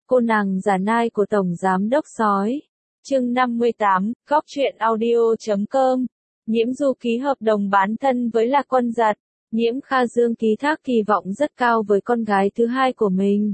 Cô nàng giả nai của Tổng Giám Đốc Sói. Chương 58, Góc truyện audio.com. Nhiễm Du ký hợp đồng bán thân với Lạc Quân Giật. Nhiễm Kha Dương ký thác kỳ vọng rất cao với con gái thứ hai của mình.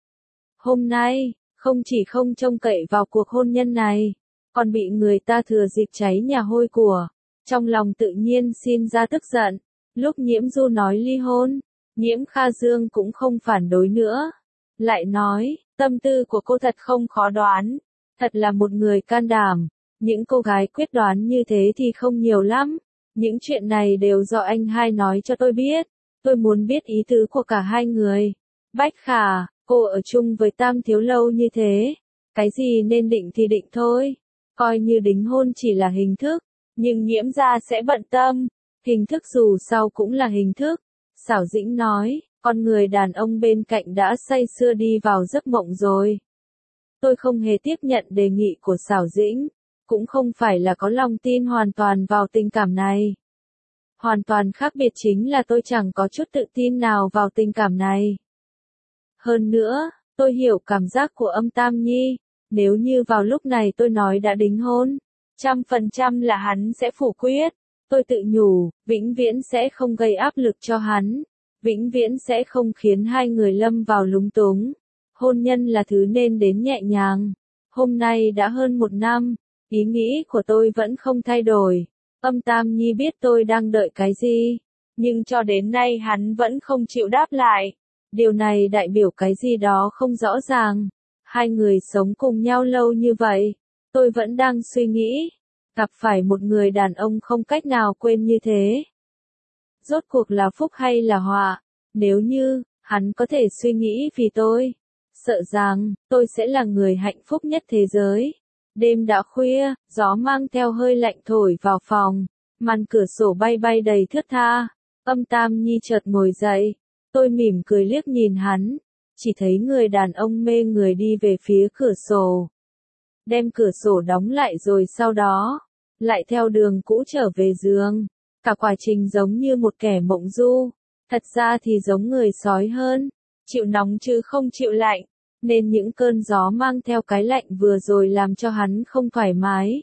Hôm nay, không chỉ không trông cậy vào cuộc hôn nhân này, còn bị người ta thừa dịp cháy nhà hôi của. Trong lòng tự nhiên xin ra tức giận. Lúc Nhiễm Du nói ly hôn, Nhiễm Kha Dương cũng không phản đối nữa. Lại nói, tâm tư của cô thật không khó đoán. Thật là một người can đảm. Những cô gái quyết đoán như thế thì không nhiều lắm. Những chuyện này đều do anh hai nói cho tôi biết. Tôi muốn biết ý tứ của cả hai người. Bách Khả, cô ở chung với Tam Thiếu lâu như thế. Cái gì nên định thì định thôi. Coi như đính hôn chỉ là hình thức. Nhưng Nhiễm gia sẽ bận tâm. Hình thức dù sao cũng là hình thức. Xảo Dĩnh nói, con người đàn ông bên cạnh đã say sưa đi vào giấc mộng rồi. Tôi không hề tiếp nhận đề nghị của Xảo Dĩnh. Cũng không phải là có lòng tin hoàn toàn vào tình cảm này. Hoàn toàn khác biệt chính là tôi chẳng có chút tự tin nào vào tình cảm này. Hơn nữa, tôi hiểu cảm giác của âm Tam Nhi. Nếu như vào lúc này tôi nói đã đính hôn, 100% là hắn sẽ phủ quyết. Tôi tự nhủ, vĩnh viễn sẽ không gây áp lực cho hắn. Vĩnh viễn sẽ không khiến hai người lâm vào lúng túng. Hôn nhân là thứ nên đến nhẹ nhàng. Hôm nay đã hơn 1 năm, ý nghĩ của tôi vẫn không thay đổi. Âm Tam Nhi biết tôi đang đợi cái gì, nhưng cho đến nay hắn vẫn không chịu đáp lại. Điều này đại biểu cái gì đó không rõ ràng. Hai người sống cùng nhau lâu như vậy, tôi vẫn đang suy nghĩ. Gặp phải một người đàn ông không cách nào quên như thế. Rốt cuộc là phúc hay là họa? Nếu như, hắn có thể suy nghĩ vì tôi, sợ rằng, tôi sẽ là người hạnh phúc nhất thế giới. Đêm đã khuya, gió mang theo hơi lạnh thổi vào phòng, màn cửa sổ bay bay đầy thướt tha. Âm Tam Nhi chợt ngồi dậy, tôi mỉm cười liếc nhìn hắn, chỉ thấy người đàn ông mê người đi về phía cửa sổ. Đem cửa sổ đóng lại rồi sau đó, lại theo đường cũ trở về giường. Cả quá trình giống như một kẻ mộng du, thật ra thì giống người sói hơn, chịu nóng chứ không chịu lạnh. Nên những cơn gió mang theo cái lạnh vừa rồi làm cho hắn không thoải mái.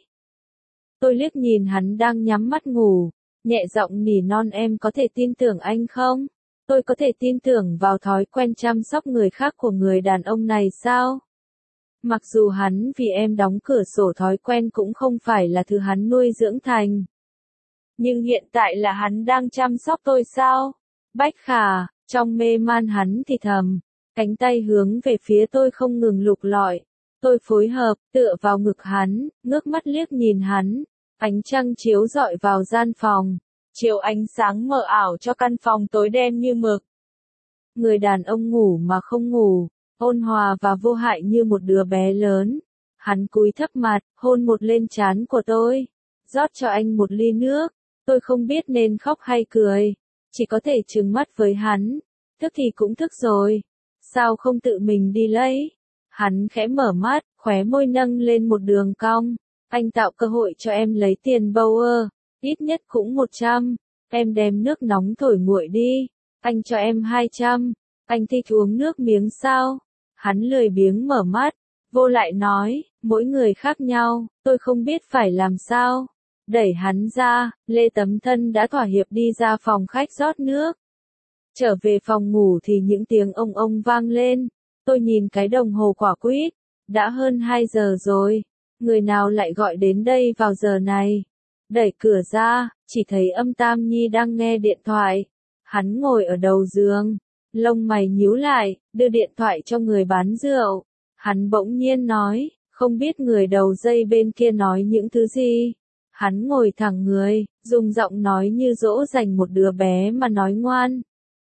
Tôi liếc nhìn hắn đang nhắm mắt ngủ, nhẹ giọng nỉ non em có thể tin tưởng anh không? Tôi có thể tin tưởng vào thói quen chăm sóc người khác của người đàn ông này sao? Mặc dù hắn vì em đóng cửa sổ thói quen cũng không phải là thứ hắn nuôi dưỡng thành. Nhưng hiện tại là hắn đang chăm sóc tôi sao? Bách Khả, trong mê man hắn thì thầm. Cánh tay hướng về phía tôi không ngừng lục lọi. Tôi phối hợp, tựa vào ngực hắn, ngước mắt liếc nhìn hắn. Ánh trăng chiếu rọi vào gian phòng. Chiếu ánh sáng mờ ảo cho căn phòng tối đen như mực. Người đàn ông ngủ mà không ngủ, ôn hòa và vô hại như một đứa bé lớn. Hắn cúi thấp mặt, hôn một lên trán của tôi. Rót cho anh một ly nước. Tôi không biết nên khóc hay cười. Chỉ có thể trừng mắt với hắn. Thức thì cũng thức rồi. Sao không tự mình đi lấy? Hắn khẽ mở mắt, khóe môi nâng lên một đường cong. Anh tạo cơ hội cho em lấy tiền Bauer, ít nhất cũng 100. Em đem nước nóng thổi nguội đi. Anh cho em 200. Anh thích uống nước miếng sao? Hắn lười biếng mở mắt, vô lại nói, mỗi người khác nhau, tôi không biết phải làm sao. Đẩy hắn ra, Lê Tấm Thân đã thỏa hiệp đi ra phòng khách rót nước. Trở về phòng ngủ thì những tiếng ông vang lên. Tôi nhìn cái đồng hồ quả quýt. Đã hơn 2 giờ rồi. Người nào lại gọi đến đây vào giờ này? Đẩy cửa ra, chỉ thấy Âm Tam Nhi đang nghe điện thoại. Hắn ngồi ở đầu giường. Lông mày nhíu lại, đưa điện thoại cho người bán rượu. Hắn bỗng nhiên nói, không biết người đầu dây bên kia nói những thứ gì. Hắn ngồi thẳng người, dùng giọng nói như dỗ dành một đứa bé mà nói ngoan.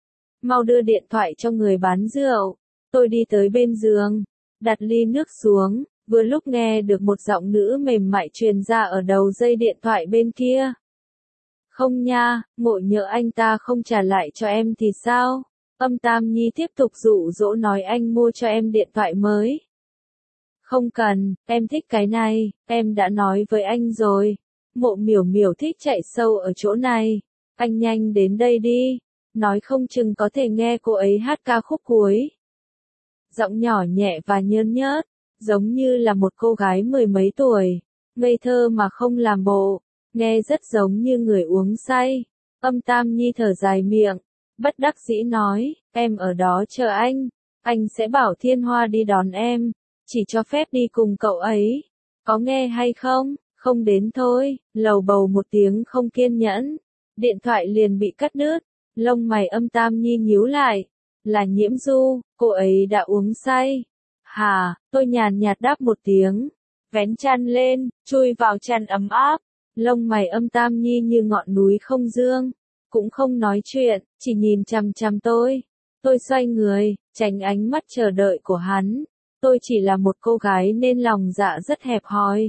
Mau đưa điện thoại cho người bán rượu. Tôi đi tới bên giường, đặt ly nước xuống, vừa lúc nghe được một giọng nữ mềm mại truyền ra ở đầu dây điện thoại bên kia. Không nha, ngộ nhỡ anh ta không trả lại cho em thì sao? Âm Tam Nhi tiếp tục dụ dỗ nói anh mua cho em điện thoại mới. Không cần, em thích cái này, em đã nói với anh rồi. Mộ Miểu Miểu thích chạy sâu ở chỗ này. Anh nhanh đến đây đi. Nói không chừng có thể nghe cô ấy hát ca khúc cuối. giọng nhỏ nhẹ và nhơn nhớt, giống như là một cô gái mười mấy tuổi, ngây thơ mà không làm bộ, nghe rất giống như người uống say. Âm Tam Nhi thở dài miệng, bất đắc dĩ nói, em ở đó chờ anh sẽ bảo Thiên Hoa đi đón em, chỉ cho phép đi cùng cậu ấy, có nghe hay không, không đến thôi, lầu bầu một tiếng không kiên nhẫn, điện thoại liền bị cắt đứt, lông mày Âm Tam Nhi nhíu lại, là Nhiễm Du, cô ấy đã uống say. Hà, tôi nhàn nhạt đáp một tiếng, vén chăn lên, chui vào chăn ấm áp, lông mày Âm Tam Nhi như ngọn núi không dương, cũng không nói chuyện, chỉ nhìn chằm chằm tôi. Tôi xoay người, tránh ánh mắt chờ đợi của hắn. Tôi chỉ là một cô gái nên lòng dạ rất hẹp hòi.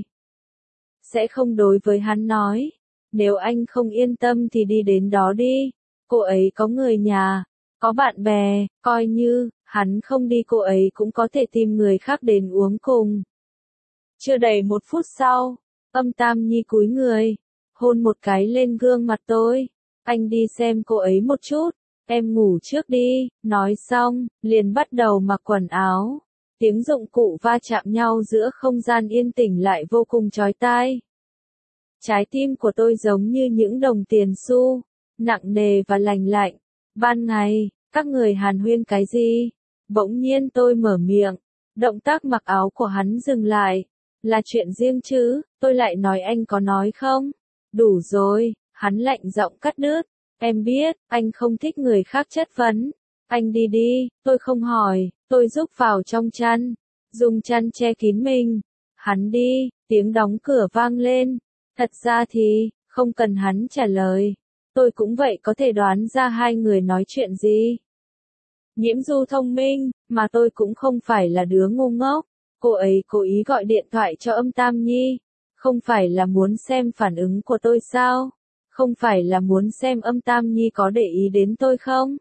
Sẽ không đối với hắn nói. Nếu anh không yên tâm thì đi đến đó đi. Cô ấy có người nhà, có bạn bè, coi như, hắn không đi cô ấy cũng có thể tìm người khác đến uống cùng. Chưa đầy 1 phút sau, Âm Tam Nhi cúi người, hôn một cái lên gương mặt tôi. Anh đi xem cô ấy một chút, em ngủ trước đi, nói xong, liền bắt đầu mặc quần áo. Tiếng dụng cụ va chạm nhau giữa không gian yên tĩnh lại vô cùng chói tai. Trái tim của tôi giống như những đồng tiền xu, nặng nề và lành lạnh. Ban ngày, các người hàn huyên cái gì? Bỗng nhiên tôi mở miệng, động tác mặc áo của hắn dừng lại. Là chuyện riêng chứ, tôi lại nói anh có nói không? Đủ rồi, hắn lạnh giọng cắt đứt. Em biết, anh không thích người khác chất vấn. Anh đi đi, tôi không hỏi, tôi rúc vào trong chăn, dùng chăn che kín mình. Hắn đi, tiếng đóng cửa vang lên. Thật ra thì, không cần hắn trả lời. Tôi cũng vậy có thể đoán ra hai người nói chuyện gì. Nhiễm Du thông minh, mà tôi cũng không phải là đứa ngu ngốc. Cô ấy cố ý gọi điện thoại cho Âm Tam Nhi. Không phải là muốn xem phản ứng của tôi sao? Không phải là muốn xem Âm Tam Nhi có để ý đến tôi không?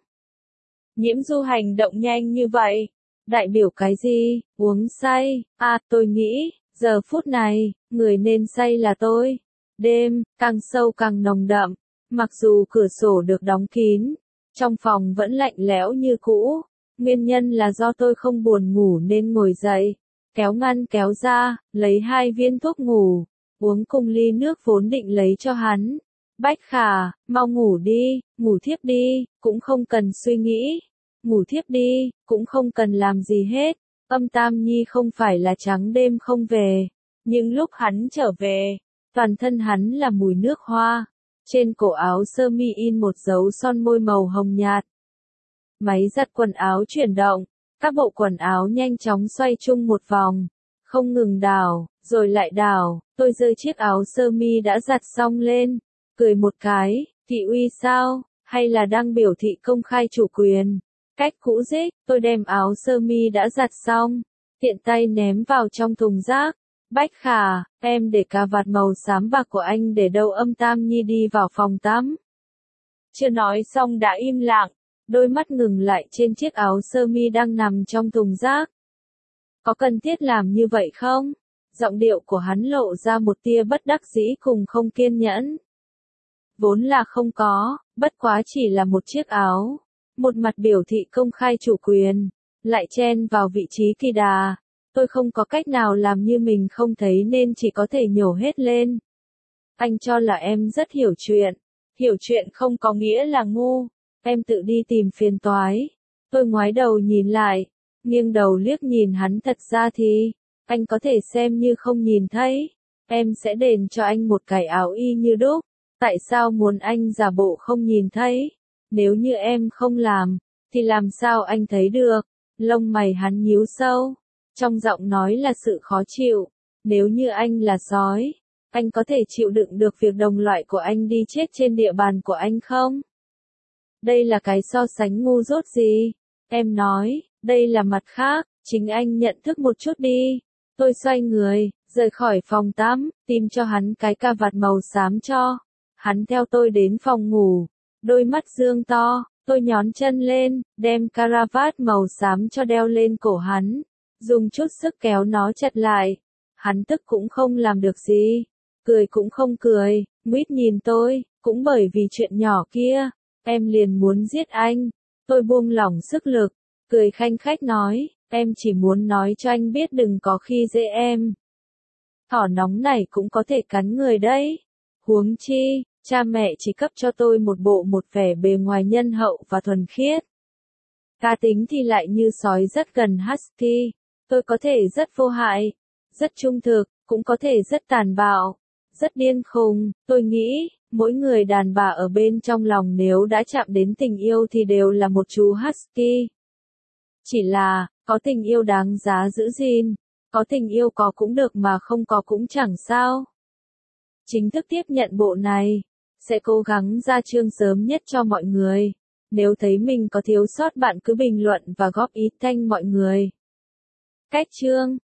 Nhiễm Du hành động nhanh như vậy, đại biểu cái gì? Uống say, tôi nghĩ, giờ phút này, người nên say là tôi. Đêm, càng sâu càng nồng đậm, mặc dù cửa sổ được đóng kín, trong phòng vẫn lạnh lẽo như cũ, nguyên nhân là do tôi không buồn ngủ nên ngồi dậy, kéo ngăn kéo ra, lấy 2 viên thuốc ngủ, uống cùng ly nước vốn định lấy cho hắn. Bách Khả, mau ngủ đi, ngủ thiếp đi, cũng không cần suy nghĩ. Ngủ thiếp đi, cũng không cần làm gì hết. Âm Tam Nhi không phải là trắng đêm không về. Nhưng lúc hắn trở về, toàn thân hắn là mùi nước hoa. Trên cổ áo sơ mi in một dấu son môi màu hồng nhạt. Máy giặt quần áo chuyển động. Các bộ quần áo nhanh chóng xoay chung một vòng. Không ngừng đảo, rồi lại đảo. Tôi giơ chiếc áo sơ mi đã giặt xong lên. Cười một cái, thị uy sao, hay là đang biểu thị công khai chủ quyền. Cách cũ dích, tôi đem áo sơ mi đã giặt xong, tiện tay ném vào trong thùng rác. Bách Khả, em để cà vạt màu xám bạc của anh để đâu? Âm Tam Nhi đi vào phòng tắm. Chưa nói xong đã im lặng, đôi mắt ngừng lại trên chiếc áo sơ mi đang nằm trong thùng rác. Có cần thiết làm như vậy không? Giọng điệu của hắn lộ ra một tia bất đắc dĩ cùng không kiên nhẫn. Vốn là không có, bất quá chỉ là một chiếc áo. Một mặt biểu thị công khai chủ quyền, lại chen vào vị trí kỳ đà. Tôi không có cách nào làm như mình không thấy nên chỉ có thể nhổ hết lên. Anh cho là em rất hiểu chuyện. Hiểu chuyện không có nghĩa là ngu. Em tự đi tìm phiền toái. Tôi ngoái đầu nhìn lại, nghiêng đầu liếc nhìn hắn. Thật ra thì, anh có thể xem như không nhìn thấy. Em sẽ đền cho anh một cái áo y như đúc. Tại sao muốn anh giả bộ không nhìn thấy? Nếu như em không làm, thì làm sao anh thấy được? Lông mày hắn nhíu sâu, trong giọng nói là sự khó chịu. Nếu như anh là sói, anh có thể chịu đựng được việc đồng loại của anh đi chết trên địa bàn của anh không? Đây là cái so sánh ngu dốt gì? Em nói, đây là mặt khác, chính anh nhận thức một chút đi. Tôi xoay người, rời khỏi phòng tắm, tìm cho hắn cái cà vạt màu xám cho. Hắn theo tôi đến phòng ngủ, đôi mắt dương to, tôi nhón chân lên, đem caravat màu xám cho đeo lên cổ hắn, dùng chút sức kéo nó chặt lại. Hắn tức cũng không làm được gì, cười cũng không cười, nguýt nhìn tôi, cũng bởi vì chuyện nhỏ kia, em liền muốn giết anh. Tôi buông lỏng sức lực, cười khanh khách nói, Em chỉ muốn nói cho anh biết đừng có khi dễ em. Thỏ nóng này cũng có thể cắn người đấy. Huống chi, cha mẹ chỉ cấp cho tôi một vẻ bề ngoài nhân hậu và thuần khiết. Cá tính thì lại như sói rất gần husky. Tôi có thể rất vô hại, rất trung thực, cũng có thể rất tàn bạo, rất điên khùng. Tôi nghĩ, mỗi người đàn bà ở bên trong lòng nếu đã chạm đến tình yêu thì đều là một chú husky. Chỉ là, có tình yêu đáng giá giữ gìn, có tình yêu có cũng được mà không có cũng chẳng sao. Chính thức tiếp nhận bộ này, sẽ cố gắng ra chương sớm nhất cho mọi người. Nếu thấy mình có thiếu sót bạn cứ bình luận và góp ý thanh mọi người. Cách chương